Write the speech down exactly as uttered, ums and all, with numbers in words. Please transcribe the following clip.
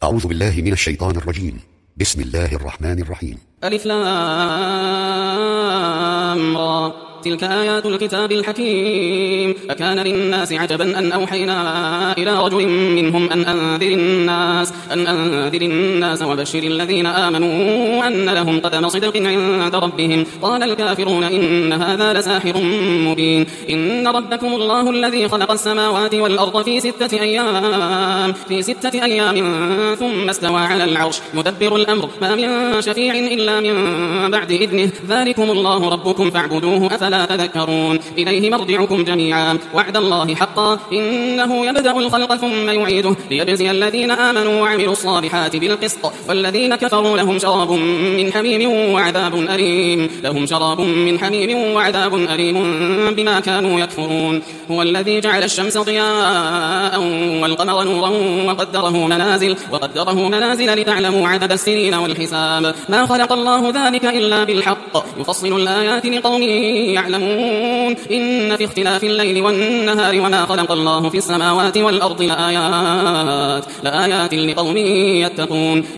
أعوذ بالله من الشيطان الرجيم. بسم الله الرحمن الرحيم. ألف لام را تلك آيات الكتاب الحكيم. أكان للناس عجبا أن أوحينا إلى رجل منهم أن أنذر الناس أن أنذر الناس وبشر الذين آمنوا أن لهم قدم صدق عند ربهم. قال الكافرون إن هذا لساحر مبين. إن ربكم الله الذي خلق السماوات والأرض في ستة أيام في ستة أيام ثم استوى على العرش يدبر الأمر ما من شفيع إلا من بعد إذنه. ذلكم الله ربكم فاعبدوه أفلا تذكرون. إليه مرجعكم جميعا وعد الله حقا إنه يبدأ الخلق ثم يعيده ليجزي الذين آمنوا وعملوا الصالحات بالقسط والذين كفروا لهم شراب من حميم وعذاب أليم لهم شراب من حميم وعذاب أليم بما كانوا يكفرون. هو الذي جعل الشمس ضياء والقمر نورا وقدره منازل وقدره منازل لتعلموا عدد السنين والحساب. ما خلق الله ذلك إلا بالحق يفصل الآيات لقوم يعلمون. إن في اختلاف الليل والنهار وما خلق الله في السماوات والأرض لآيات لآيات لقوم يتقون.